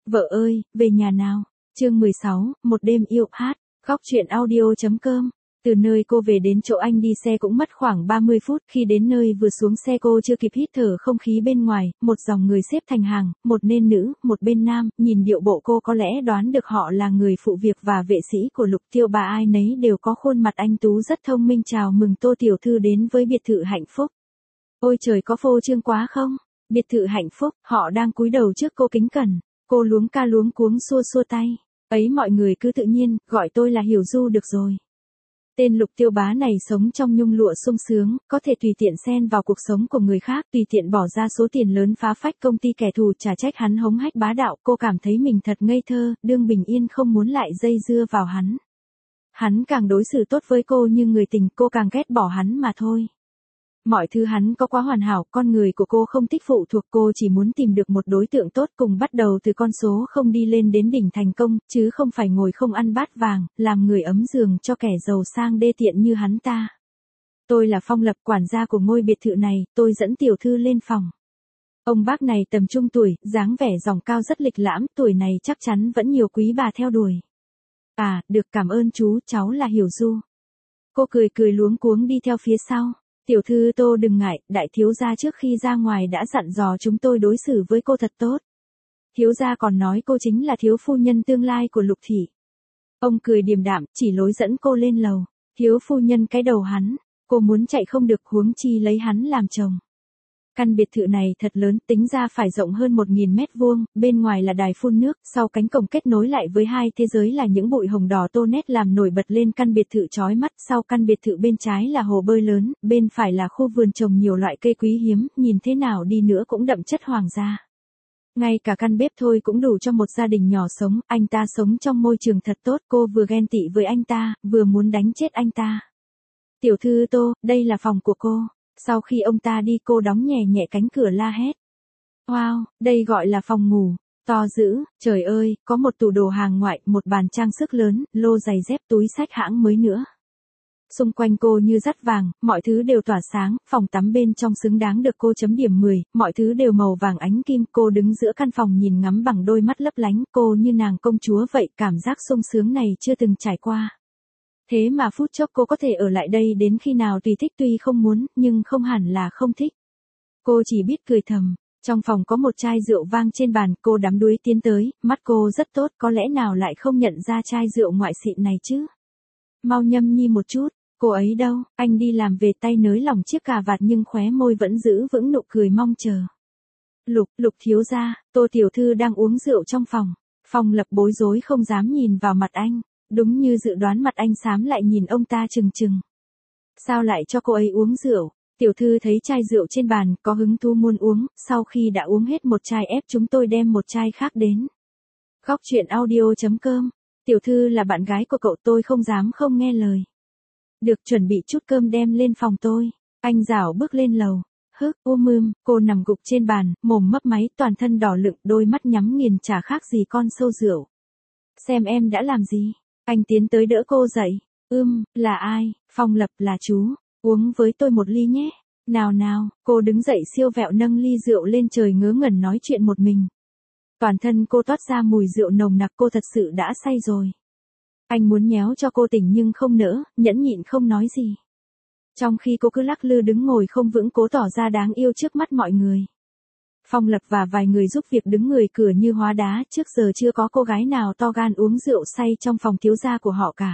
Vợ ơi, về nhà nào. Chương 16, một đêm yêu hát. Góc truyện audio.com. Từ nơi cô về đến chỗ anh đi xe cũng mất khoảng 30 phút, khi đến nơi vừa xuống xe cô chưa kịp hít thở không khí bên ngoài, một dòng người xếp thành hàng, một nên nữ, một bên nam, nhìn điệu bộ cô có lẽ đoán được họ là người phụ việc và vệ sĩ của Lục Tiêu Bà, ai nấy đều có khuôn mặt anh tú rất thông minh chào mừng Tô tiểu thư đến với biệt thự hạnh phúc. Ôi trời, có phô trương quá không? Biệt thự hạnh phúc, họ đang cúi đầu trước cô kính cẩn. Cô luống ca luống cuống xua xua tay. Ấy, mọi người cứ tự nhiên, gọi tôi là Hiểu Du được rồi. Tên Lục Tiêu Bá này sống trong nhung lụa sung sướng, có thể tùy tiện xen vào cuộc sống của người khác, tùy tiện bỏ ra số tiền lớn phá phách công ty kẻ thù, chả trách hắn hống hách bá đạo. Cô cảm thấy mình thật ngây thơ, đương bình yên không muốn lại dây dưa vào hắn. Hắn càng đối xử tốt với cô như người tình, cô càng ghét bỏ hắn mà thôi. Mọi thứ hắn có quá hoàn hảo, con người của cô không thích phụ thuộc, cô chỉ muốn tìm được một đối tượng tốt cùng bắt đầu từ con số không đi lên đến đỉnh thành công, chứ không phải ngồi không ăn bát vàng, làm người ấm giường cho kẻ giàu sang đê tiện như hắn ta. Tôi là Phong Lập, quản gia của ngôi biệt thự này, tôi dẫn tiểu thư lên phòng. Ông bác này tầm trung tuổi, dáng vẻ dòng cao rất lịch lãm, tuổi này chắc chắn vẫn nhiều quý bà theo đuổi. À, được, cảm ơn chú, cháu là Hiểu Du. Cô cười cười luống cuống đi theo phía sau. Tiểu thư Tô đừng ngại, đại thiếu gia trước khi ra ngoài đã dặn dò chúng tôi đối xử với cô thật tốt. Thiếu gia còn nói cô chính là thiếu phu nhân tương lai của Lục thị. Ông cười điềm đạm, chỉ lối dẫn cô lên lầu. Thiếu phu nhân cái đầu hắn, cô muốn chạy không được, huống chi lấy hắn làm chồng. Căn biệt thự này thật lớn, tính ra phải rộng hơn 1.000 mét vuông, bên ngoài là đài phun nước, sau cánh cổng kết nối lại với hai thế giới là những bụi hồng đỏ tô nét làm nổi bật lên căn biệt thự chói mắt, sau căn biệt thự bên trái là hồ bơi lớn, bên phải là khu vườn trồng nhiều loại cây quý hiếm, nhìn thế nào đi nữa cũng đậm chất hoàng gia. Ngay cả căn bếp thôi cũng đủ cho một gia đình nhỏ sống, anh ta sống trong môi trường thật tốt, cô vừa ghen tị với anh ta, vừa muốn đánh chết anh ta. Tiểu thư Tô, đây là phòng của cô. Sau khi ông ta đi cô đóng nhẹ nhẹ cánh cửa la hét. Wow, đây gọi là phòng ngủ, to dữ, trời ơi, có một tủ đồ hàng ngoại, một bàn trang sức lớn, lô giày dép, túi xách hãng mới nữa. Xung quanh cô như dắt vàng, mọi thứ đều tỏa sáng, phòng tắm bên trong xứng đáng được cô chấm điểm 10, mọi thứ đều màu vàng ánh kim, cô đứng giữa căn phòng nhìn ngắm bằng đôi mắt lấp lánh, cô như nàng công chúa vậy, cảm giác sung sướng này chưa từng trải qua. Thế mà phút chốc cô có thể ở lại đây đến khi nào tùy thích, tuy không muốn, nhưng không hẳn là không thích. Cô chỉ biết cười thầm. Trong phòng có một chai rượu vang trên bàn, cô đắm đuối tiến tới, mắt cô rất tốt, có lẽ nào lại không nhận ra chai rượu ngoại xịn này chứ. Mau nhâm nhi một chút, cô ấy đâu, anh đi làm về, tay nới lỏng chiếc cà vạt nhưng khóe môi vẫn giữ vững nụ cười mong chờ. Lục thiếu gia, Tô tiểu thư đang uống rượu trong phòng. Phong Lập bối rối không dám nhìn vào mặt anh. Đúng như dự đoán, mặt anh xám lại nhìn ông ta trừng trừng. Sao lại cho cô ấy uống rượu? Tiểu thư thấy chai rượu trên bàn, có hứng thú muốn uống, sau khi đã uống hết một chai ép chúng tôi đem một chai khác đến. Góc truyện audio.com. Tiểu thư là bạn gái của cậu, tôi không dám không nghe lời. Được, chuẩn bị chút cơm đem lên phòng tôi. Anh rảo bước lên lầu. Cô nằm gục trên bàn, mồm mấp máy, toàn thân đỏ lựng, đôi mắt nhắm nghiền chả khác gì con sâu rượu. Xem em đã làm gì? Anh tiến tới đỡ cô dậy. Là ai? Phong Lập, là chú. Uống với tôi một ly nhé. Nào, cô đứng dậy siêu vẹo nâng ly rượu lên trời ngớ ngẩn nói chuyện một mình. Toàn thân cô toát ra mùi rượu nồng nặc, cô thật sự đã say rồi. Anh muốn nhéo cho cô tỉnh nhưng không nỡ, nhẫn nhịn không nói gì. Trong khi cô cứ lắc lư đứng ngồi không vững, cố tỏ ra đáng yêu trước mắt mọi người. Phong Lập và vài người giúp việc đứng người cửa như hóa đá, trước giờ chưa có cô gái nào to gan uống rượu say trong phòng thiếu gia của họ cả.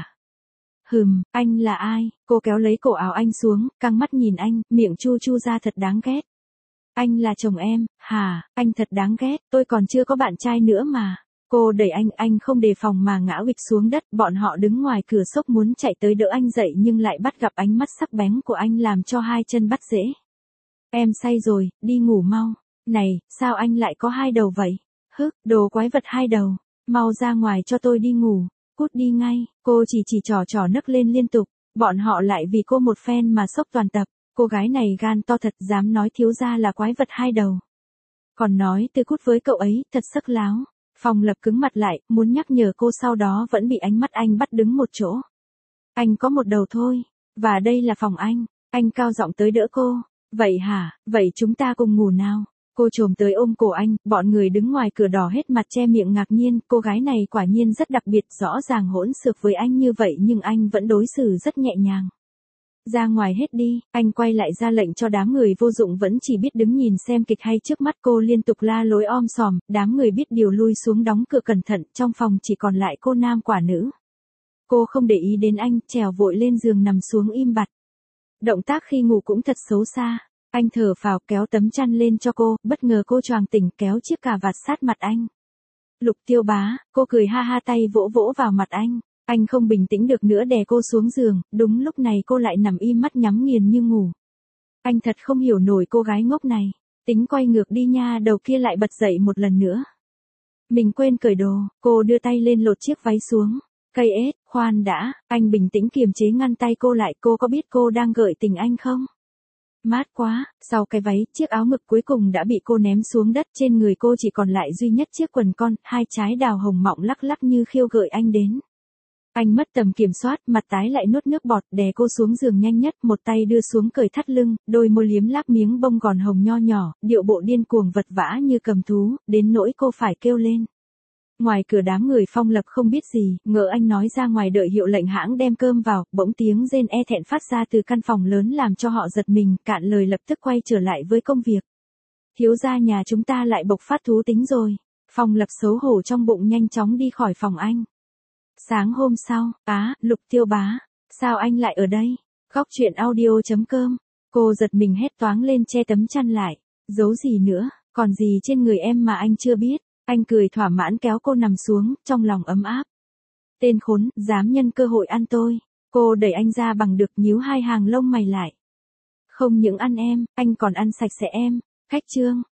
Anh là ai? Cô kéo lấy cổ áo anh xuống, căng mắt nhìn anh, miệng chu chu ra thật đáng ghét. Anh là chồng em, hả? Anh thật đáng ghét, tôi còn chưa có bạn trai nữa mà. Cô đẩy anh không đề phòng mà ngã huỵch xuống đất, bọn họ đứng ngoài cửa sốc muốn chạy tới đỡ anh dậy nhưng lại bắt gặp ánh mắt sắc bén của anh làm cho hai chân bắt rễ. Em say rồi, đi ngủ mau. Này, sao anh lại có hai đầu vậy? Đồ quái vật hai đầu. Mau ra ngoài cho tôi đi ngủ. Cút đi ngay. Cô chỉ trò nấc lên liên tục. Bọn họ lại vì cô một phen mà sốc toàn tập. Cô gái này gan to thật, dám nói thiếu gia là quái vật hai đầu. Còn nói từ cút với cậu ấy, thật sắc láo. Phong Lập cứng mặt lại, muốn nhắc nhở cô, sau đó vẫn bị ánh mắt anh bắt đứng một chỗ. Anh có một đầu thôi. Và đây là phòng anh. Anh cao giọng tới đỡ cô. Vậy hả, vậy chúng ta cùng ngủ nào. Cô chồm tới ôm cổ anh, bọn người đứng ngoài cửa đỏ hết mặt che miệng ngạc nhiên, cô gái này quả nhiên rất đặc biệt, rõ ràng hỗn xược với anh như vậy nhưng anh vẫn đối xử rất nhẹ nhàng. Ra ngoài hết đi, anh quay lại ra lệnh cho đám người vô dụng vẫn chỉ biết đứng nhìn xem kịch hay trước mắt cô liên tục la lối om sòm, đám người biết điều lui xuống đóng cửa cẩn thận, trong phòng chỉ còn lại cô nam quả nữ. Cô không để ý đến anh, trèo vội lên giường nằm xuống im bặt. Động tác khi ngủ cũng thật xấu xa. Anh thở phào kéo tấm chăn lên cho cô, bất ngờ cô choàng tỉnh kéo chiếc cà vạt sát mặt anh. Lục Tiêu Bá, cô cười ha ha tay vỗ vỗ vào mặt anh. Anh không bình tĩnh được nữa đè cô xuống giường, đúng lúc này cô lại nằm im mắt nhắm nghiền như ngủ. Anh thật không hiểu nổi cô gái ngốc này, tính quay ngược đi nha, đầu kia lại bật dậy một lần nữa. Mình quên cởi đồ, cô đưa tay lên lột chiếc váy xuống. Cây ết, khoan đã, anh bình tĩnh kiềm chế ngăn tay cô lại, cô có biết cô đang gợi tình anh không? Mát quá, sau cái váy, chiếc áo ngực cuối cùng đã bị cô ném xuống đất, trên người cô chỉ còn lại duy nhất chiếc quần con, hai trái đào hồng mọng lắc lắc như khiêu gợi anh đến. Anh mất tầm kiểm soát, mặt tái lại nuốt nước bọt, đè cô xuống giường nhanh nhất, một tay đưa xuống cởi thắt lưng, đôi môi liếm láp miếng bông gòn hồng nho nhỏ, điệu bộ điên cuồng vật vã như cầm thú, đến nỗi cô phải kêu lên. Ngoài cửa đám người Phong Lập không biết gì, ngỡ anh nói ra ngoài đợi hiệu lệnh hãng đem cơm vào, bỗng tiếng rên e thẹn phát ra từ căn phòng lớn làm cho họ giật mình, cạn lời lập tức quay trở lại với công việc. Thiếu gia nhà chúng ta lại bộc phát thú tính rồi. Phong Lập xấu hổ trong bụng nhanh chóng đi khỏi phòng anh. Sáng hôm sau, Lục Tiêu Bá, sao anh lại ở đây? Góc truyện audio.com. Cô giật mình hét toáng lên che tấm chăn lại. Giấu gì nữa, còn gì trên người em mà anh chưa biết? Anh cười thỏa mãn kéo cô nằm xuống, trong lòng ấm áp. Tên khốn, dám nhân cơ hội ăn tôi. Cô đẩy anh ra bằng được nhíu hai hàng lông mày lại. Không những ăn em, anh còn ăn sạch sẽ em. Khách trương,